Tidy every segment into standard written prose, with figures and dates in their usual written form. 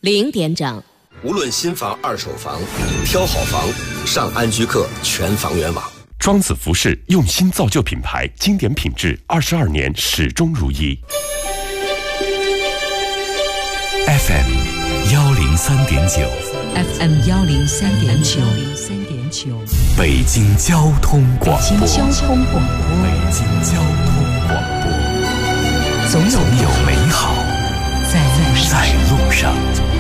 0点整。 无论新房、二手房，挑好房，上安居客全房源网。 庄子服饰用心造就品牌，经典品质，22年始终如一。 FM 103.9 FM 103.9 北京交通广播。 北京交通广播。总有美好在路上。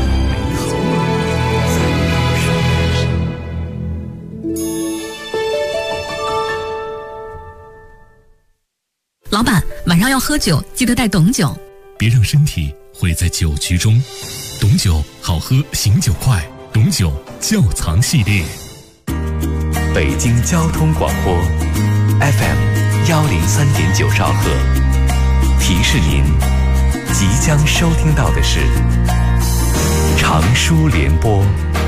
老板，晚上要喝酒，记得带董酒。 别让身体毁在酒局中。董酒好喝，醒酒快。董酒窖藏系列。 北京交通广播 FM 103.9兆赫。提示您，即将收听到的是长舒联播。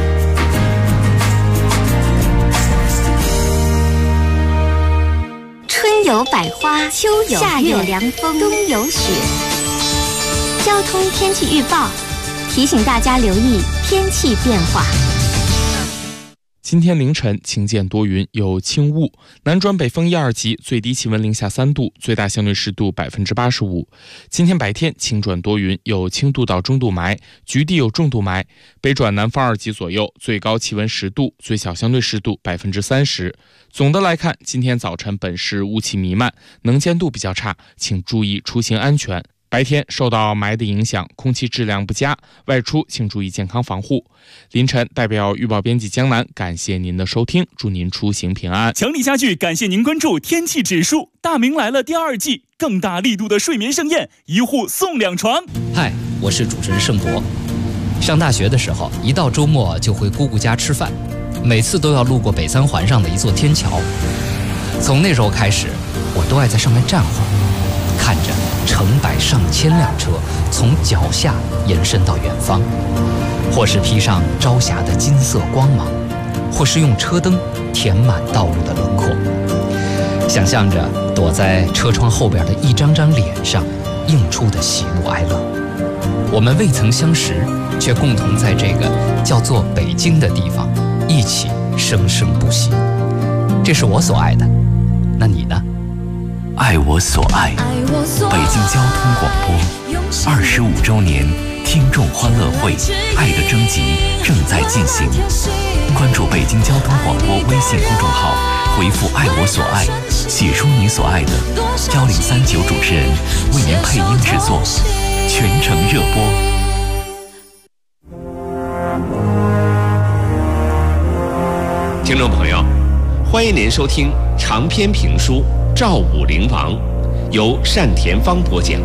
春有百花，秋有夏有凉风，冬有雪。交通天气预报提醒大家留意天气变化。 今天凌晨晴间多云，有轻雾，南转北风1、2级，最低气温零下3度，最大相对湿度85%。今天白天晴转多云，有轻度到中度霾，局地有重度霾，北转南风2级左右，最高气温10度，最小相对湿度30%。总的来看，今天早晨本市雾气弥漫，能见度比较差，请注意出行安全。白天受到霾的影响，空气质量不佳，外出请注意健康防护。凌晨代表预报编辑江南感谢您的收听，祝您出行平安。 强力家具感谢您关注天气指数，大明来了第2季，更大力度的睡眠盛宴，1户送2床。 嗨，我是主持人盛博。上大学的时候，一到周末就回姑姑家吃饭，每次都要路过北3环上的一座天桥。从那时候开始，我都爱在上面站会儿，看着成百上千辆车从脚下延伸到远方，或是披上朝霞的金色光芒，或是用车灯填满道路的轮廓。想象着躲在车窗后边的一张张脸上映出的喜怒哀乐。我们未曾相识，却共同在这个叫做北京的地方一起生生不息。这是我所爱的，那你呢？ 爱我所爱，北京交通广播25周年听众欢乐会爱的征集正在进行，关注北京交通广播微信公众号，回复爱我所爱，写出你所爱的，1039主持人为您配音制作，全程热播。 听众朋友，欢迎您收听长篇评书《赵武灵王》，由单田芳播讲。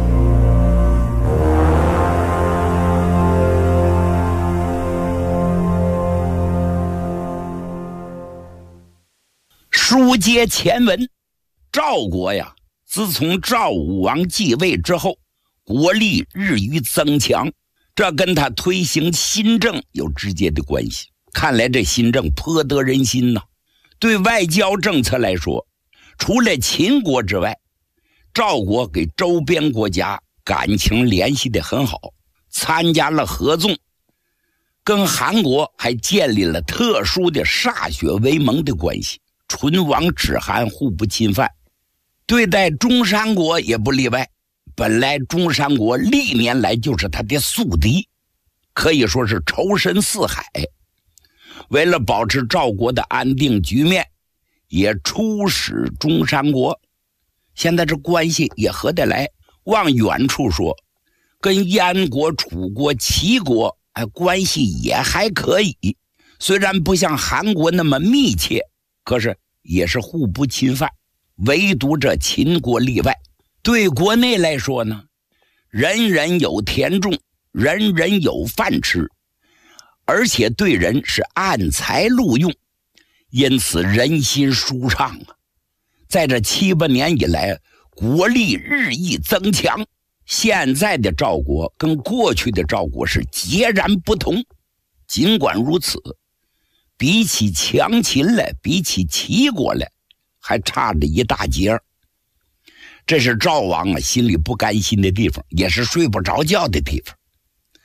书接前文，赵国呀，自从赵武王继位之后，国力日益增强，这跟他推行新政有直接的关系。看来这新政颇得人心呐。对外交政策来说，除了秦国之外，赵国给周边国家感情联系得很好，参加了合纵，跟韩国还建立了特殊的歃血为盟的关系，唇亡齿寒，互不侵犯。对待中山国也不例外，本来中山国历年来就是他的宿敌，可以说是仇深似海。为了保持赵国的安定局面，也出使中山国。现在这关系也合得来，往远处说，跟燕国、楚国、齐国关系也还可以，虽然不像韩国那么密切，可是也是互不侵犯。唯独这秦国例外。对国内来说呢，人人有田种，人人有饭吃，而且对人是按财录用，因此人心舒畅啊。在这7、8年以来，国力日益增强，现在的赵国跟过去的赵国是截然不同。尽管如此，比起强秦来，比起齐国来，还差着一大截儿。这是赵王心里不甘心的地方，也是睡不着觉的地方。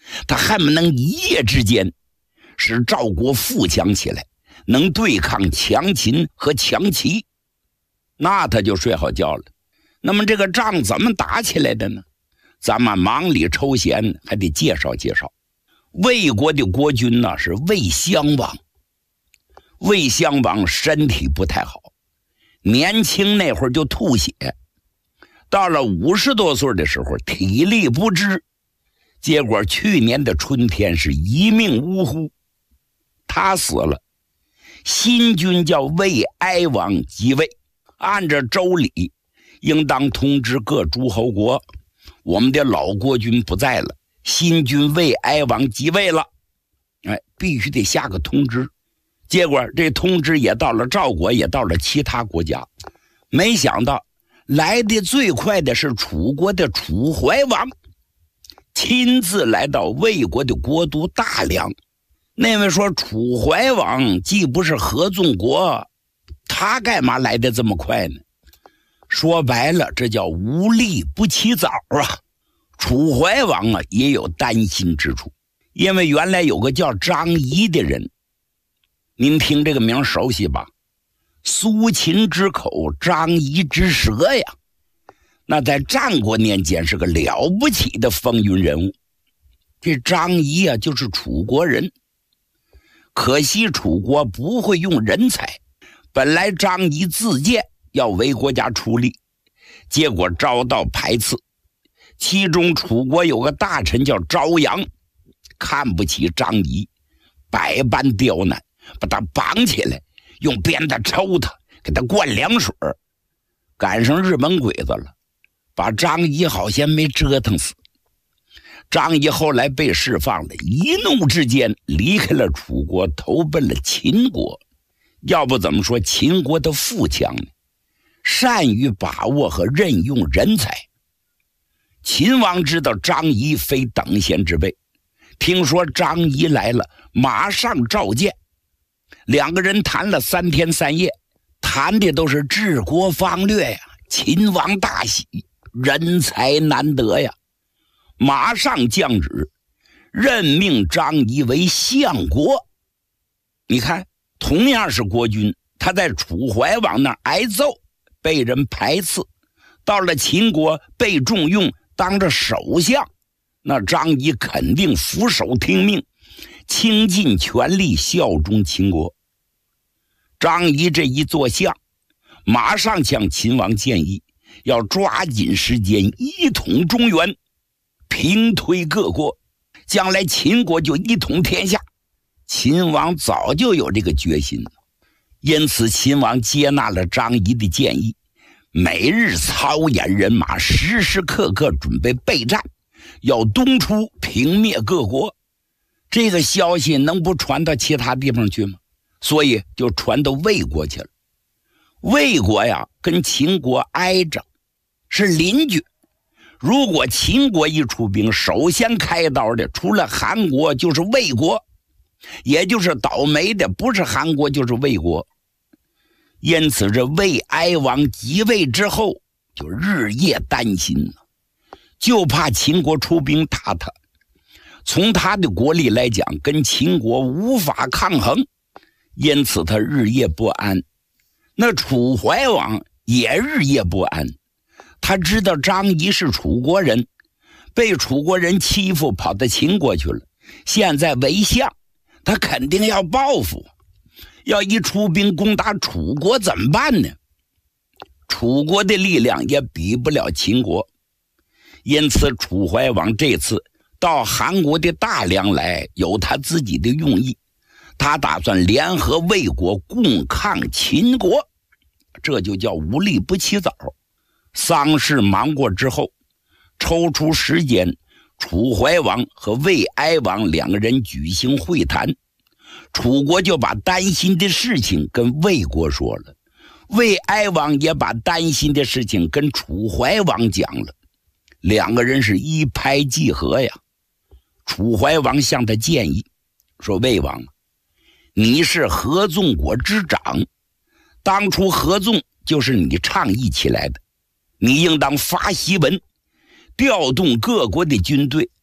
他恨不能一夜之间使赵国富强起来，能对抗强秦和强齐，那他就睡好觉了。那么这个仗怎么打起来的呢？咱们忙里抽闲还得介绍介绍。魏国的国君呢是魏襄王。魏襄王身体不太好，年轻那会儿就吐血，到了50多岁的时候体力不支，结果去年的春天是一命呜呼，他死了。新君叫魏哀王即位，按照周礼应当通知各诸侯国，我们的老国君不在了，新君魏哀王即位了，必须得下个通知。结果这通知也到了赵国，也到了其他国家。没想到来的最快的是楚国的楚怀王，亲自来到魏国的国都大梁。那位说楚怀王既不是合纵国，他干嘛来的这么快呢？说白了，这叫无利不起早啊。楚怀王啊也有担心之处，因为原来有个叫张仪的人，您听这个名熟悉吧？苏秦之口，张仪之舌呀。那在战国年间是个了不起的风云人物。这张仪啊就是楚国人，可惜楚国不会用人才，本来张仪自荐要为国家出力，结果遭到排斥。其中楚国有个大臣叫昭阳，看不起张仪，百般刁难，把他绑起来，用鞭子抽他，给他灌凉水，赶上日本鬼子了，把张仪好像没折腾死。张仪后来被释放了，一怒之间离开了楚国，投奔了秦国。要不怎么说秦国的富强呢？善于把握和任用人才。秦王知道张仪非等闲之辈，听说张仪来了，马上召见。两个人谈了3天3夜，谈的都是治国方略呀。秦王大喜，人才难得呀，马上降旨，任命张仪为相国。你看，同样是国君，他在楚怀王那儿挨揍，被人排斥，到了秦国被重用，当着首相，那张仪肯定俯首听命，倾尽全力效忠秦国。张仪这一做相，马上向秦王建议，要抓紧时间一统中原，平推各国，将来秦国就一统天下。秦王早就有这个决心了，因此秦王接纳了张仪的建议，每日操演人马，时时刻刻准备备战，要东出平灭各国。这个消息能不传到其他地方去吗？所以就传到魏国去了。魏国呀跟秦国挨着，是邻居。如果秦国一出兵，首先开刀的除了韩国就是魏国，也就是倒霉的不是韩国就是魏国。因此这魏哀王即位之后就日夜担心了，就怕秦国出兵打他。从他的国力来讲，跟秦国无法抗衡，因此他日夜不安。那楚怀王也日夜不安，他知道张仪是楚国人，被楚国人欺负，跑到秦国去了，现在为相，他肯定要报复。要一出兵攻打楚国怎么办呢？楚国的力量也比不了秦国，因此楚怀王这次到韩国的大梁来，有他自己的用意。他打算联合魏国共抗秦国，这就叫无利不起早。丧事忙过之后，抽出时间，楚怀王和魏哀王两个人举行会谈。楚国就把担心的事情跟魏国说了，魏哀王也把担心的事情跟楚怀王讲了，两个人是一拍即合呀。楚怀王向他建议说，魏王，你是合纵国之长，当初合纵就是你倡议起来的，你应当发檄文，调动各国的军队，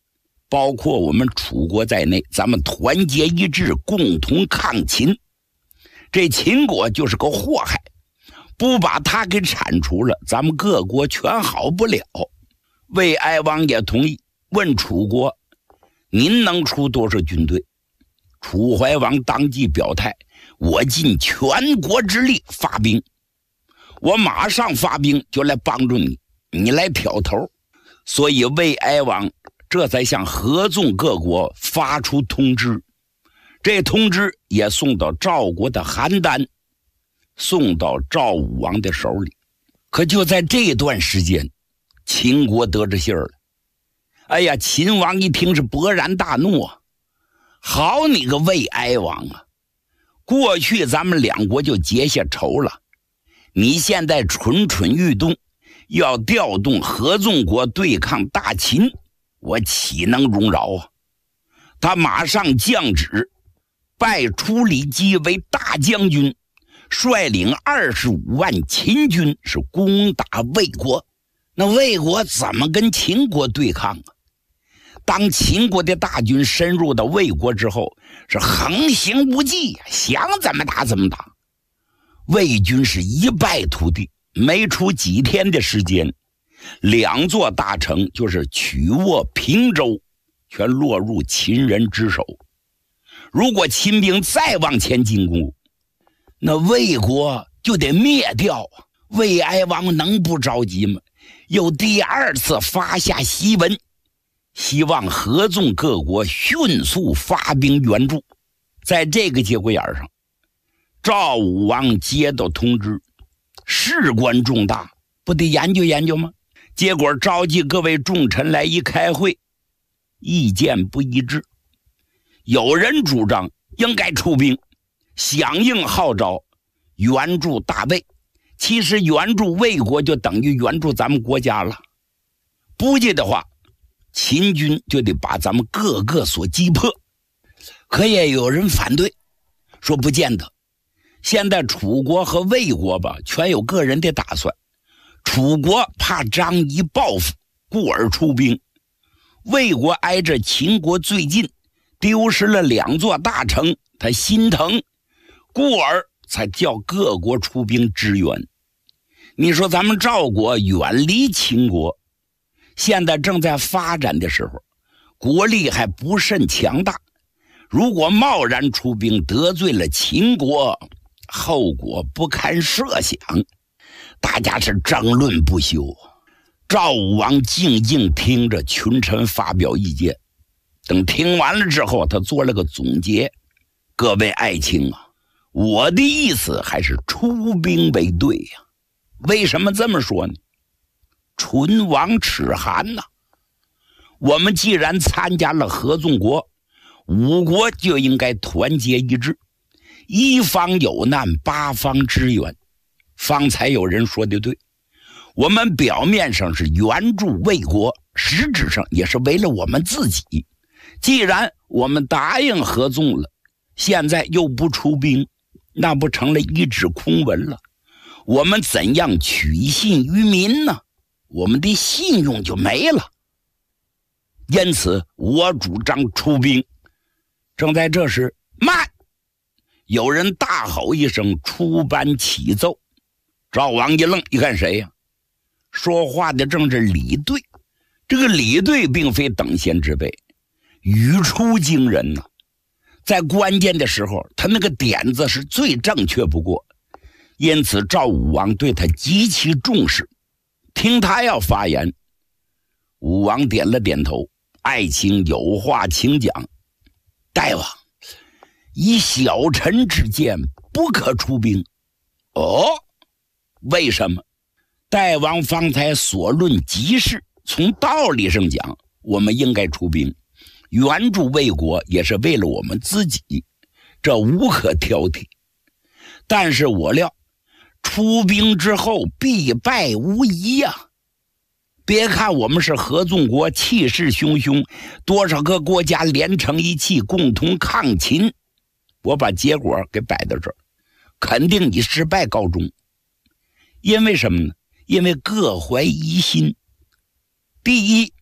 包括我们楚国在内，咱们团结一致，共同抗秦。这秦国就是个祸害，不把他给铲除了，咱们各国全好不了。魏哀王也同意，问楚国：您能出多少军队？楚怀王当即表态：我尽全国之力发兵，我马上发兵就来帮助你，你来挑头。所以魏哀王这才向合纵各国发出通知，这通知也送到赵国的邯郸，送到赵武王的手里。可就在这段时间，秦国得着信儿了。哎呀，秦王一听是勃然大怒啊！好你个魏哀王啊！过去咱们两国就结下仇了，你现在蠢蠢欲动，要调动合纵国对抗大秦，我岂能容饶啊？他马上降旨，拜楚里基为大将军，率领25万秦军是攻打魏国。那魏国怎么跟秦国对抗啊？当秦国的大军深入到魏国之后，是横行无忌，想怎么打怎么打。魏军是一败涂地，没出几天的时间，2座大城就是曲沃、平州全落入秦人之手。如果秦兵再往前进攻，那魏国就得灭掉啊！魏哀王能不着急吗？又第2次发下檄文，希望合纵各国迅速发兵援助。在这个节骨眼上，赵武王接到通知，事关重大，不得研究研究吗？结果召集各位重臣来一开会，意见不一致。有人主张应该出兵，响应号召，援助大魏。其实援助魏国就等于援助咱们国家了，不济的话，秦军就得把咱们各个所击破。可也有人反对，说不见得。现在楚国和魏国吧，全有个人的打算。楚国怕张仪报复，故而出兵；魏国挨着秦国最近，丢失了2座大城，他心疼，故而才叫各国出兵支援。你说咱们赵国远离秦国，现在正在发展的时候，国力还不甚强大，如果贸然出兵得罪了秦国，后果不堪设想。大家是争论不休。赵武王静静听着群臣发表意见，等听完了之后，他做了个总结：各位爱卿啊，我的意思还是出兵为对呀。为什么这么说呢？唇亡齿寒呐。我们既然参加了合纵国，5国就应该团结一致，一方有难8方支援。方才有人说的对，我们表面上是援助魏国，实质上也是为了我们自己。既然我们答应合纵了，现在又不出兵，那不成了一纸空文了？我们怎样取信于民呢？我们的信用就没了。因此我主张出兵。正在这时，慢！有人大吼一声，出班启奏。赵王一愣，一看谁呀？说话的正是李队。这个李队并非等闲之辈，语出惊人呐。在关键的时候，他那个点子是最正确不过，因此赵武王对他极其重视。听他要发言，武王点了点头：爱卿有话请讲。大王，以小臣之见，不可出兵。哦，为什么？大王方才所论极是，从道理上讲，我们应该出兵，援助魏国也是为了我们自己，这无可挑剔。但是我料出兵之后必败无疑呀。别看我们是合纵国，气势汹汹，多少个国家连成一气，共同抗秦，我把结果给摆到这儿，肯定以失败告终。因为什么呢？因为各怀疑心。第一，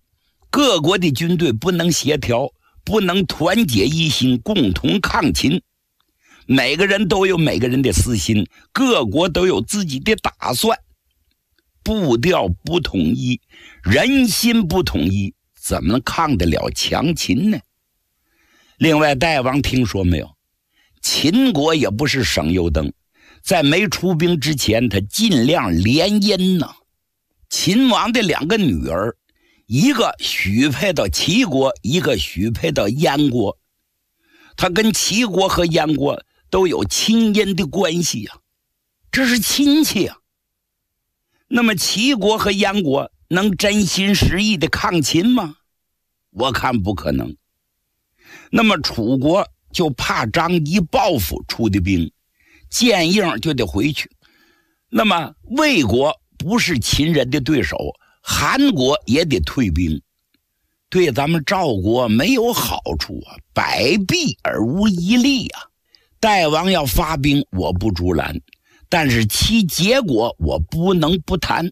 各国的军队不能协调，不能团结一心，共同抗秦。每个人都有每个人的私心，各国都有自己的打算，步调不统一，人心不统一，怎么能抗得了强秦呢？另外，大王听说没有？秦国也不是省油灯，在没出兵之前，他尽量联姻呢。秦王的2个女儿，一个许配到齐国，一个许配到燕国，他跟齐国和燕国都有亲姻的关系啊，这是亲戚啊。那么齐国和燕国能真心实意的抗秦吗？我看不可能。那么楚国就怕张仪报复出的兵，见应就得回去。那么魏国不是秦人的对手，韩国也得退兵，对咱们赵国没有好处啊，百弊而无一利啊。大王要发兵，我不阻拦，但是其结果我不能不谈。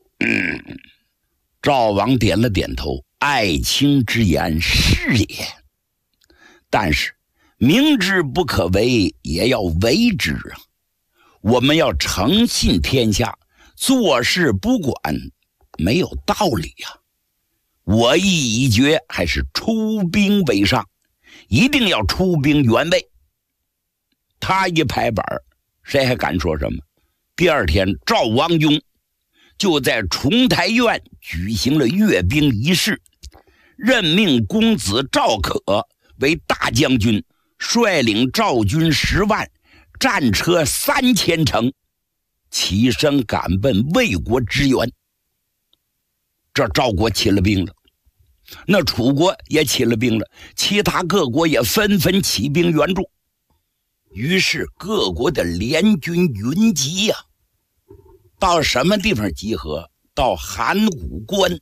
赵王点了点头，爱卿之言是也，但是明知不可为，也要为之啊。我们要诚信天下，做事不管，没有道理啊。我意已决，还是出兵为上，一定要出兵援魏。他一拍板，谁还敢说什么？第二天，赵王雍就在重台院举行了阅兵仪式，任命公子赵可为大将军，率领赵军10万，战车3000乘，起身赶奔魏国支援。这赵国起了兵了，那楚国也起了兵了，其他各国也纷纷起兵援助。于是各国的联军云集呀，到什么地方集合？到函谷关。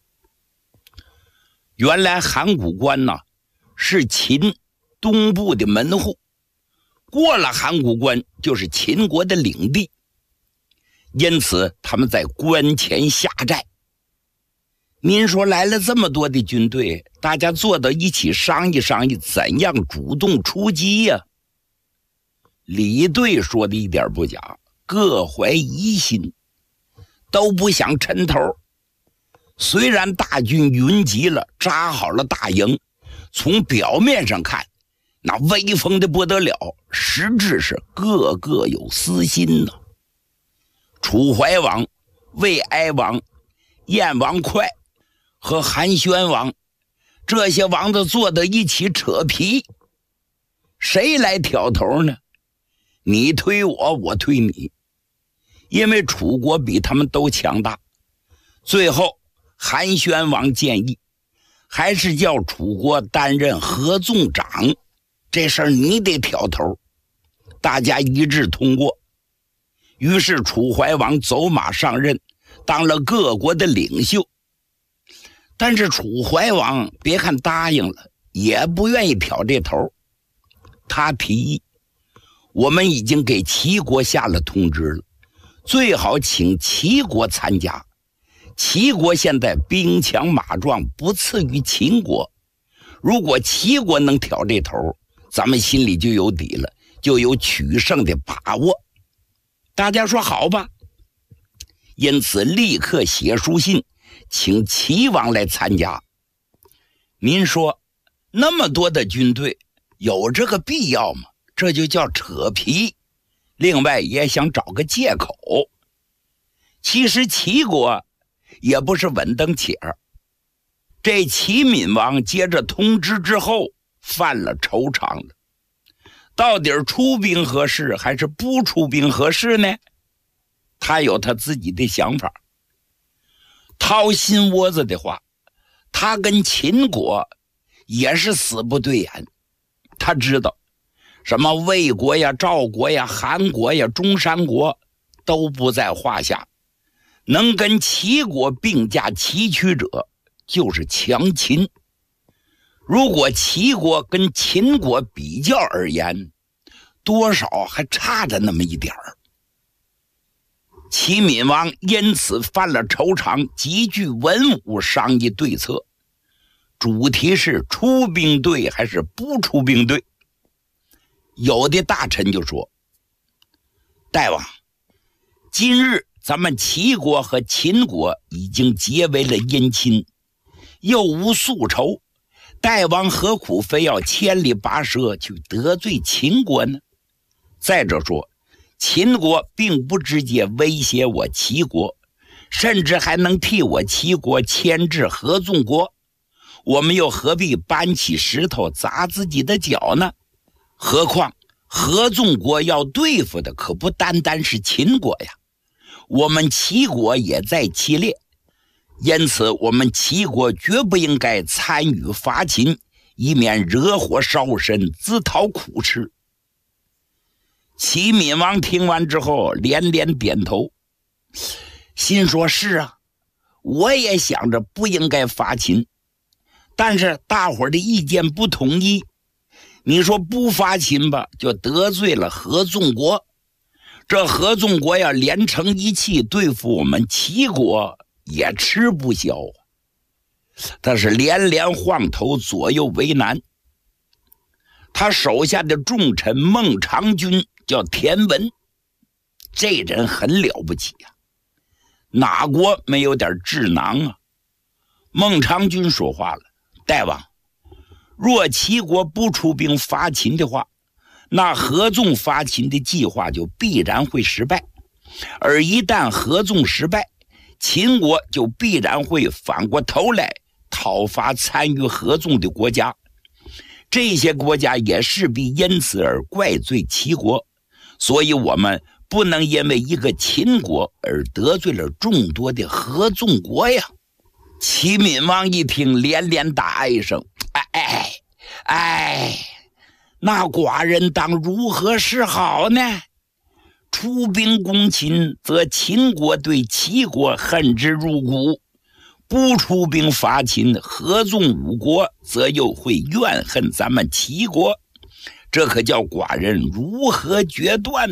原来函谷关呢，是秦东部的门户，过了函谷关就是秦国的领地，因此他们在关前下寨。您说来了这么多的军队，大家坐到一起商议商议，怎样主动出击呀？李队说的一点不假，各怀疑心，都不想抻头。虽然大军云集了，扎好了大营，从表面上看那威风的不得了，实质是个个有私心呢。楚怀王、魏哀王、燕王哙和韩宣王这些王子坐在一起扯皮，谁来挑头呢？你推我，我推你，因为楚国比他们都强大。最后韩宣王建议，还是叫楚国担任合纵长，这事儿你得挑头。大家一致通过，于是楚怀王走马上任，当了各国的领袖。但是楚怀王别看答应了，也不愿意挑这头。他提议，我们已经给齐国下了通知了，最好请齐国参加。齐国现在兵强马壮，不次于秦国。如果齐国能挑这头，咱们心里就有底了，就有取胜的把握。大家说好吧？因此立刻写书信请齐王来参加。您说那么多的军队有这个必要吗？这就叫扯皮。另外也想找个借口。其实齐国也不是稳当且儿，这齐闵王接着通知之后犯了惆怅了，到底出兵合适还是不出兵合适呢？他有他自己的想法。掏心窝子的话，他跟秦国也是死不对眼。他知道什么魏国呀、赵国呀、韩国呀、中山国都不在话下，能跟齐国并驾齐驱者就是强秦。如果齐国跟秦国比较而言，多少还差着那么一点儿。齐闵王因此犯了惆怅，极具文武商议对策。 主题是出兵队还是不出兵队。有的大臣就说，大王，今日咱们齐国和秦国已经结为了姻亲，又无宿仇，大王何苦非要千里跋涉去得罪秦国呢？再者说，秦国并不直接威胁我齐国，甚至还能替我齐国牵制合纵国，我们又何必搬起石头砸自己的脚呢？何况合纵国要对付的可不单单是秦国呀，我们齐国也在其列，因此我们齐国绝不应该参与伐秦，以免惹火烧身，自讨苦吃。齐闵王听完之后连连点头，心说是啊，我也想着不应该伐秦，但是大伙儿的意见不统一，你说不伐秦吧，就得罪了合纵国，这合纵国要连成一气对付我们齐国也吃不消啊。他是连连晃头，左右为难。他手下的重臣孟尝君叫田文，这人很了不起啊，哪国没有点智囊啊？孟尝君说话了，大王，若齐国不出兵伐秦的话，那合纵伐秦的计划就必然会失败，而一旦合纵失败，秦国就必然会反过头来讨伐参与合纵的国家，这些国家也势必因此而怪罪齐国，所以我们不能因为一个秦国而得罪了众多的合纵国呀。齐闵王一听连连大哀声，那寡人当如何是好呢？出兵攻秦，则秦国对齐国恨之入骨，不出兵伐秦，合纵五国则又会怨恨咱们齐国，这可叫寡人如何决断呢？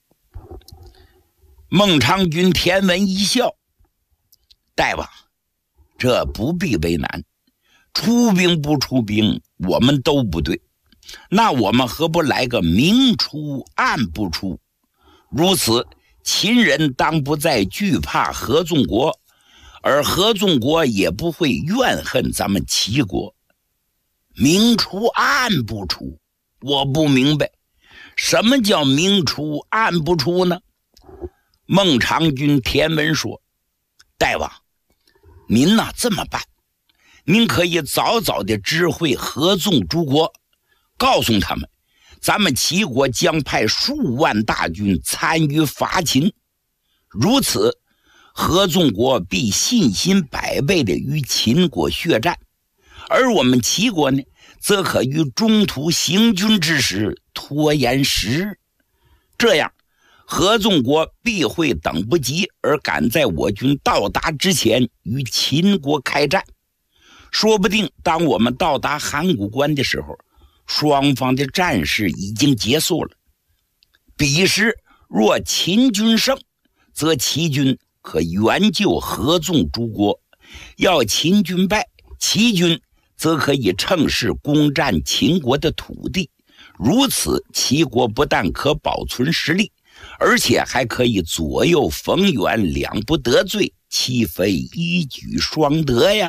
孟尝君田文一笑，大王，这不必为难，出兵不出兵我们都不对，那我们何不来个明出暗不出？如此，秦人当不再惧怕合纵国，而合纵国也不会怨恨咱们齐国。明出暗不出，我不明白，什么叫明出暗不出呢？孟尝君田文说，大王，您呐这么办，您可以早早的知会合纵诸国，告诉他们咱们齐国将派数万大军参与伐秦，如此合纵国必信心百倍的与秦国血战，而我们齐国呢，则可于中途行军之时拖延时日，这样合纵国必会等不及，而赶在我军到达之前与秦国开战。说不定当我们到达函谷关的时候，双方的战事已经结束了。彼时若秦军胜，则齐军可援救合纵诸国；要秦军败，齐军则可以乘势攻占秦国的土地。如此，齐国不但可保存实力，而且还可以左右逢源，两不得罪，岂非一举双得呀？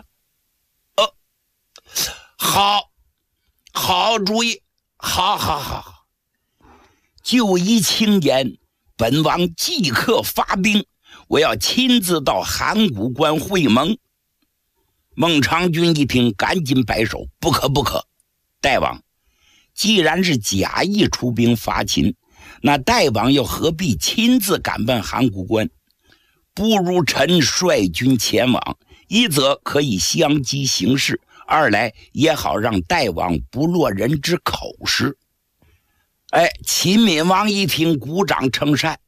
好主意，好，就依卿言，本王即刻发兵，我要亲自到函谷关会盟。孟尝君一听，赶紧摆手，不可，大王，既然是假意出兵伐秦，那大王又何必亲自赶奔函谷关？不如臣率军前往，一则可以相机行事，二来也好让大王不落人之口实。秦闵王一听，鼓掌称善，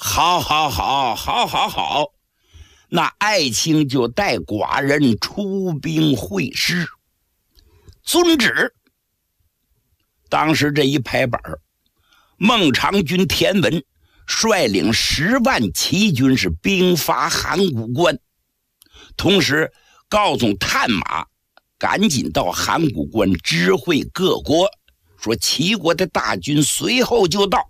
好，那爱卿就带寡人出兵会师。遵旨。当时这一拍板，孟尝君田文率领10万齐军是兵伐函谷关，同时告诉探马赶紧到函谷关知会各国，说齐国的大军随后就到。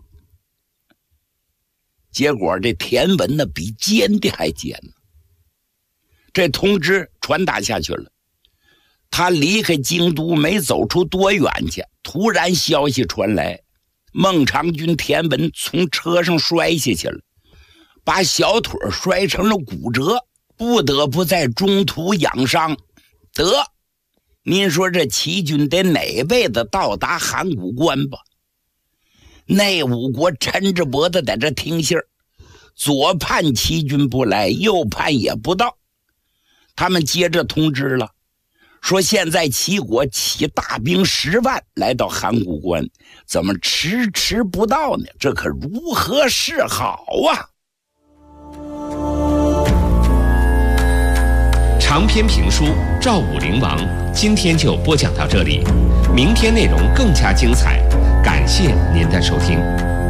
结果这田文呢，比奸的还奸呢。这通知传达下去了，他离开京都没走出多远去，突然消息传来，孟尝君田文从车上摔下去了，把小腿摔成了骨折，不得不在中途养伤。得，您说这齐军得哪辈子到达函谷关吧？内五国抻着脖子在这听信儿，左盼齐军不来，右盼也不到。他们接着通知了，说现在齐国起大兵10万来到函谷关，怎么迟不到呢？这可如何是好啊？ 长篇评书《赵武灵王》今天就播讲到这里，明天内容更加精彩，感谢您的收听。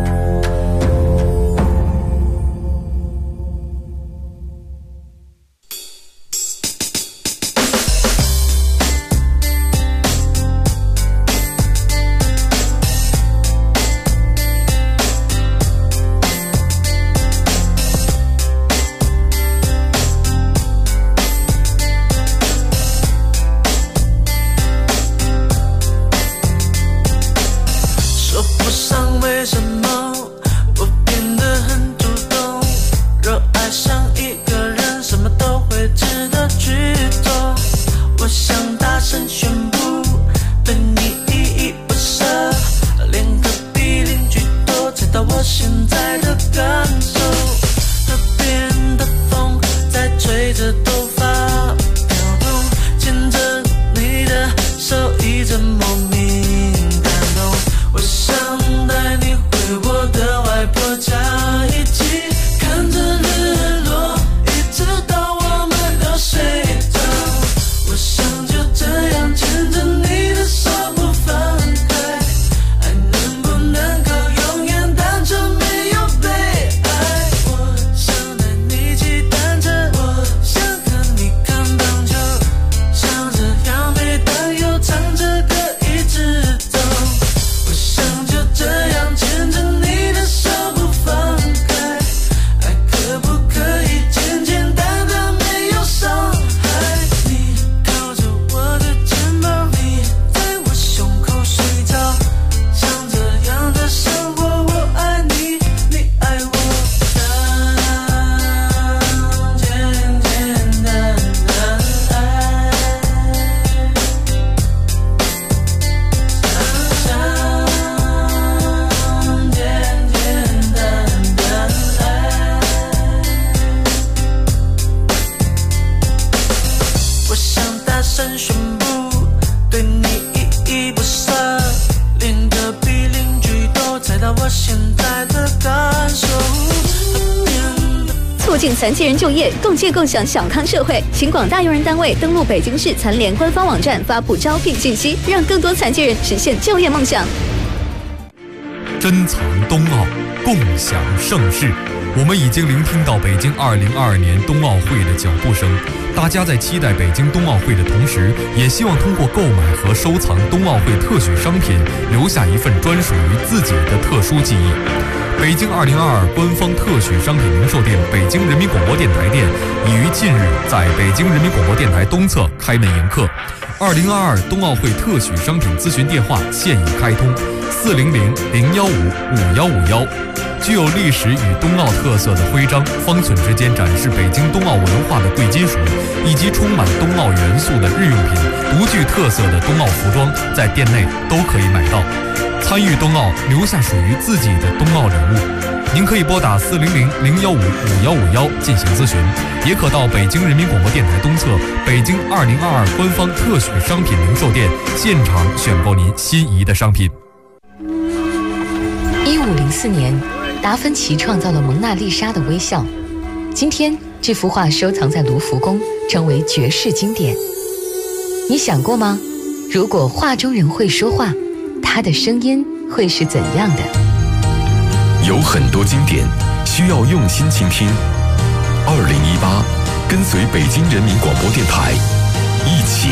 促进残疾人就业，共建共享小康社会。请广大用人单位登录北京市残联官方网站发布招聘信息，让更多残疾人实现就业梦想。 珍藏冬奥，共享盛世。我们已经聆听到北京2022年冬奥会的脚步声。大家在期待北京冬奥会的同时，也希望通过购买和收藏冬奥会特许商品，留下一份专属于自己的特殊记忆。北京2022官方特许商品零售店北京人民广播电台店已于近日在北京人民广播电台东侧开门迎客。2022冬奥会特许商品咨询电话现已开通，400-015-5151。具有历史与冬奥特色的徽章，方寸之间展示北京冬奥文化的贵金属，以及充满冬奥元素的日用品、独具特色的冬奥服装，在店内都可以买到。参与冬奥，留下属于自己的冬奥礼物。您可以拨打400-015-5151进行咨询，也可到北京人民广播电台东侧北京2022官方特许商品零售店现场选购您心仪的商品。 1504年，达芬奇创造了蒙娜丽莎的微笑。今天，这幅画收藏在卢浮宫，成为绝世经典。你想过吗？如果画中人会说话，他的声音会是怎样的？ 有很多经典需要用心倾听。2018，跟随北京人民广播电台一起